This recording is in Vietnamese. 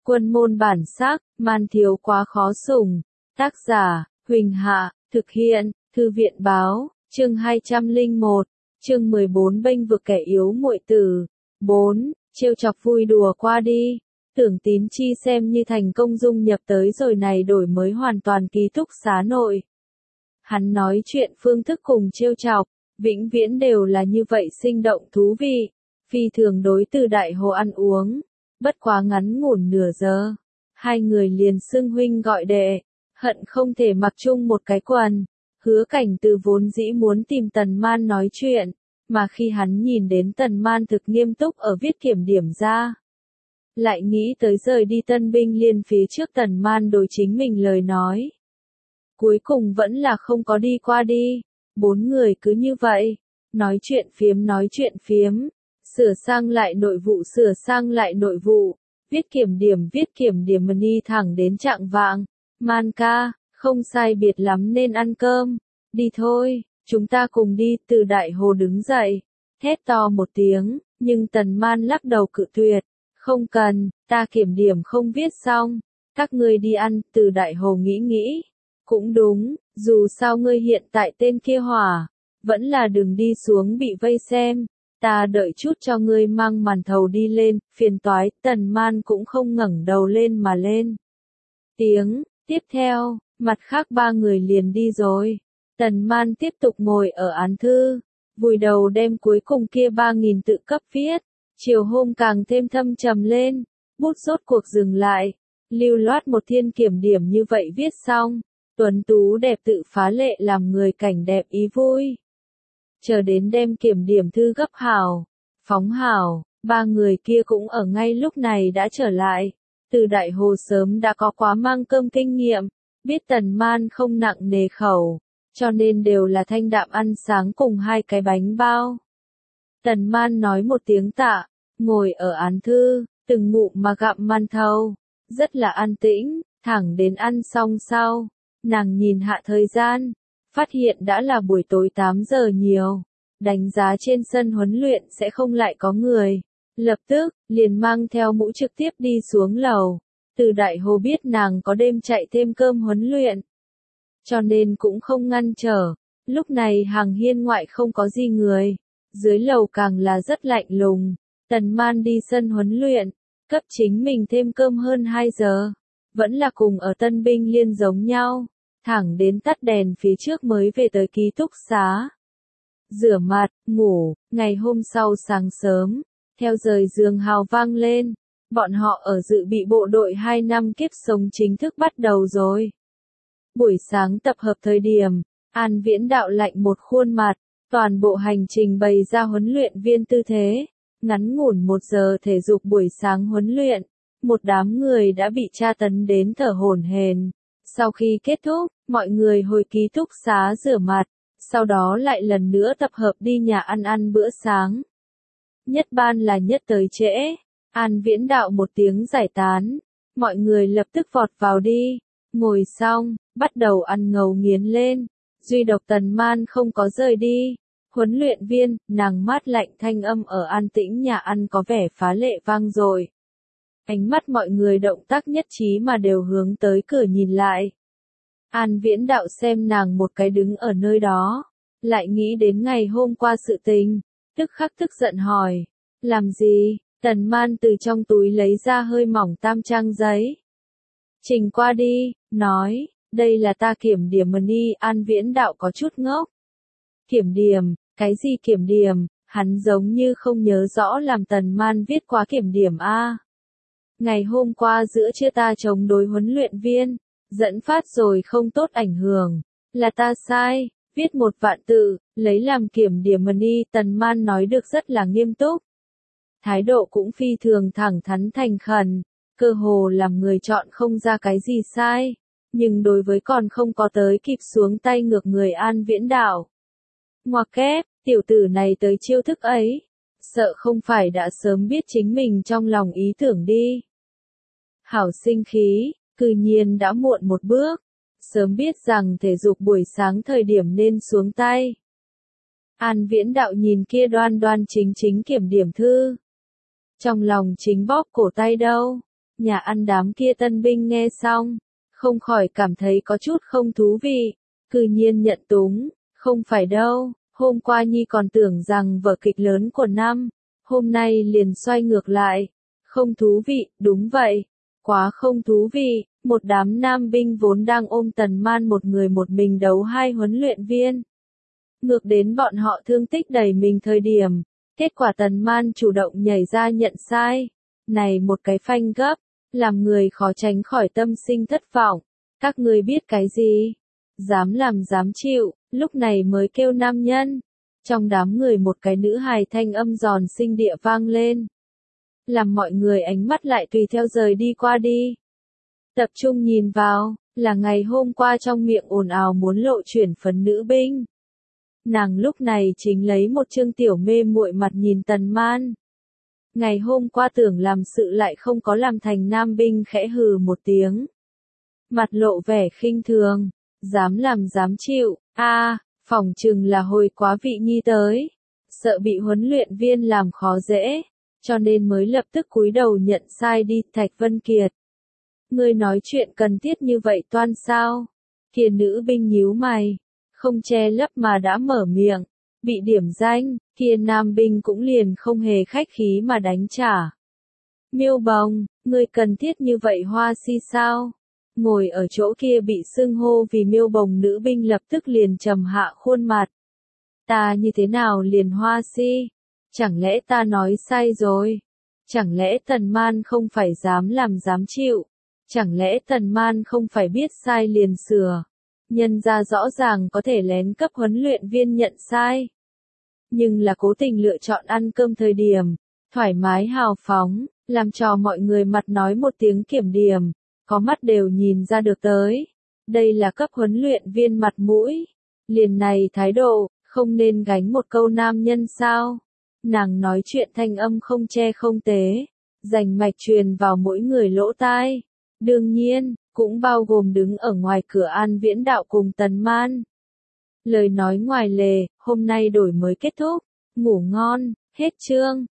Quân môn bản sắc, man thiếu quá khó sủng. Tác giả, Huỳnh Hạ, thực hiện, Thư viện báo, chương 201, chương 14 bênh vực kẻ yếu muội tử. 4. Trêu chọc vui đùa qua đi. Tưởng Tín Chi xem như thành công dung nhập tới rồi này đổi mới hoàn toàn ký túc xá nội. Hắn nói chuyện phương thức cùng trêu chọc, vĩnh viễn đều là như vậy sinh động thú vị, phi thường đối từ Đại Hồ ăn uống, bất quá ngắn ngủn nửa giờ. Hai người liền xưng huynh gọi đệ, hận không thể mặc chung một cái quần. Hứa Cảnh Từ vốn dĩ muốn tìm Tần Man nói chuyện, mà khi hắn nhìn đến Tần Man thực nghiêm túc ở viết kiểm điểm ra, lại nghĩ tới rời đi Tân Binh Liên phía trước Tần Man đối chính mình lời nói. Cuối cùng vẫn là không có đi qua đi. Bốn người cứ như vậy, nói chuyện phiếm, sửa sang lại nội vụ, viết kiểm điểm mani thẳng đến trạng vạng. Man ca, không sai biệt lắm nên ăn cơm, đi thôi, chúng ta cùng đi. Từ Đại Hồ đứng dậy, thét to một tiếng, nhưng Tần Man lắc đầu cự tuyệt, không cần, ta kiểm điểm không viết xong, các ngươi đi ăn. Từ Đại Hồ nghĩ, cũng đúng, dù sao ngươi hiện tại tên kia hỏa, vẫn là đừng đi xuống bị vây xem, ta đợi chút cho ngươi mang màn thầu đi lên, phiền toái. Tần Man cũng không ngẩng đầu lên mà lên tiếng. Tiếp theo, mặt khác ba người liền đi rồi. Tần Man tiếp tục ngồi ở án thư, vùi đầu đem cuối cùng kia 3.000 tự cấp viết. Chiều hôm càng thêm thâm trầm lên, bút rốt cuộc dừng lại, lưu loát một thiên kiểm điểm như vậy viết xong. Tuấn tú đẹp tự phá lệ làm người cảnh đẹp ý vui. Chờ đến đem kiểm điểm thư gấp hảo, phóng hảo, ba người kia cũng ở ngay lúc này đã trở lại. Từ Đại Hồ sớm đã có quá mang cơm kinh nghiệm, biết Tần Man không nặng nề khẩu, cho nên đều là thanh đạm ăn sáng cùng 2 cái bánh bao. Tần Man nói một tiếng tạ, ngồi ở án thư, từng ngụm mà gặm màn thầu, rất là an tĩnh, thẳng đến ăn xong sau. Nàng nhìn hạ thời gian, phát hiện đã là buổi tối 8 giờ nhiều, đánh giá trên sân huấn luyện sẽ không lại có người. Lập tức, liền mang theo mũ trực tiếp đi xuống lầu. Từ Đại Hồ biết nàng có đêm chạy thêm cơm huấn luyện, cho nên cũng không ngăn trở. Lúc này hàng hiên ngoại không có gì người, dưới lầu càng là rất lạnh lùng. Tần Man đi sân huấn luyện, cấp chính mình thêm cơm hơn 2 giờ, vẫn là cùng ở Tân Binh Liên giống nhau. Thẳng đến tắt đèn phía trước mới về tới ký túc xá. Rửa mặt, ngủ, ngày hôm sau sáng sớm, theo rời giường hào vang lên, bọn họ ở dự bị bộ đội 2 năm kiếp sống chính thức bắt đầu rồi. Buổi sáng tập hợp thời điểm, An Viễn Đạo lạnh một khuôn mặt, toàn bộ hành trình bày ra huấn luyện viên tư thế, ngắn ngủn 1 giờ thể dục buổi sáng huấn luyện, một đám người đã bị tra tấn đến thở hổn hển. Sau khi kết thúc, mọi người hồi ký túc xá rửa mặt, sau đó lại lần nữa tập hợp đi nhà ăn bữa sáng. Nhất ban là nhất tới trễ, An Viễn Đạo một tiếng giải tán, mọi người lập tức vọt vào đi, ngồi xong, bắt đầu ăn ngấu nghiến lên, duy độc Tần Man không có rời đi. Huấn luyện viên, nàng mát lạnh thanh âm ở an tĩnh nhà ăn có vẻ phá lệ vang dội. Ánh mắt mọi người động tác nhất trí mà đều hướng tới cửa nhìn lại. An Viễn Đạo xem nàng một cái đứng ở nơi đó, lại nghĩ đến ngày hôm qua sự tình, tức khắc tức giận hỏi, làm gì? Tần Man từ trong túi lấy ra hơi mỏng tam trang giấy. Trình qua đi, nói, đây là ta kiểm điểm mani. An Viễn Đạo có chút ngốc. Kiểm điểm, cái gì kiểm điểm? Hắn giống như không nhớ rõ làm Tần Man viết quá kiểm điểm a. Ngày hôm qua giữa trưa ta chống đối huấn luyện viên, dẫn phát rồi không tốt ảnh hưởng, là ta sai, viết 1 vạn tự, lấy làm kiểm điểm mani. Tần Man nói được rất là nghiêm túc, thái độ cũng phi thường thẳng thắn thành khẩn, cơ hồ làm người chọn không ra cái gì sai, nhưng đối với còn không có tới kịp xuống tay ngược người An Viễn Đạo. Ngoặc kép, tiểu tử này tới chiêu thức ấy, sợ không phải đã sớm biết chính mình trong lòng ý tưởng đi. Hảo sinh khí, cư nhiên đã muộn một bước, sớm biết rằng thể dục buổi sáng thời điểm nên xuống tay. An Viễn Đạo nhìn kia đoan đoan chính chính kiểm điểm thư, trong lòng chính bóp cổ tay đâu, Nhà ăn đám kia tân binh nghe xong, không khỏi cảm thấy có chút không thú vị, cư nhiên nhận túng, không phải đâu, hôm qua Nhi còn tưởng rằng vở kịch lớn của năm, hôm nay liền xoay ngược lại, không thú vị, đúng vậy, quá không thú vị, một đám nam binh vốn đang ôm Tần Man một người một mình đấu hai huấn luyện viên. Ngược đến bọn họ thương tích đầy mình thời điểm, kết quả Tần Man chủ động nhảy ra nhận sai, này một cái phanh gấp, làm người khó tránh khỏi tâm sinh thất vọng, các ngươi biết cái gì? Dám làm dám chịu, lúc này mới kêu nam nhân. Trong đám người một cái nữ hài thanh âm giòn xinh địa vang lên. Làm mọi người ánh mắt lại tùy theo rời đi qua đi. Tập trung nhìn vào, là ngày hôm qua trong miệng ồn ào muốn lộ chuyển phấn nữ binh. Nàng lúc này chính lấy một trương tiểu mê muội mặt nhìn Tần Man. Ngày hôm qua tưởng làm sự lại không có làm thành nam binh khẽ hừ một tiếng. Mặt lộ vẻ khinh thường, dám làm dám chịu, phỏng chừng là hồi quá vị Nhi tới. Sợ bị huấn luyện viên làm khó dễ, cho nên mới lập tức cúi đầu nhận sai đi. Thạch Vân Kiệt, ngươi nói chuyện cần thiết như vậy toan sao? Kia nữ binh nhíu mày, không che lấp mà đã mở miệng, bị điểm danh, kia nam binh cũng liền không hề khách khí mà đánh trả. Miêu Bồng, ngươi cần thiết như vậy hoa si sao? Ngồi ở chỗ kia bị xưng hô vì Miêu Bồng nữ binh lập tức liền trầm hạ khuôn mặt. Ta như thế nào liền hoa si? Chẳng lẽ ta nói sai rồi? Chẳng lẽ Tần Man không phải dám làm dám chịu? Chẳng lẽ Tần Man không phải biết sai liền sửa? Nhân ra rõ ràng có thể lén cấp huấn luyện viên nhận sai. Nhưng là cố tình lựa chọn ăn cơm thời điểm, thoải mái hào phóng, làm cho mọi người mặt nói một tiếng kiểm điểm, có mắt đều nhìn ra được tới. Đây là cấp huấn luyện viên mặt mũi. Liền này thái độ, không nên gánh một câu nam nhân sao? Nàng nói chuyện thanh âm không che không tế, rành mạch truyền vào mỗi người lỗ tai. Đương nhiên, cũng bao gồm đứng ở ngoài cửa An Viễn Đạo cùng Tần Man. Lời nói ngoài lề, hôm nay đổi mới kết thúc, ngủ ngon, hết chương.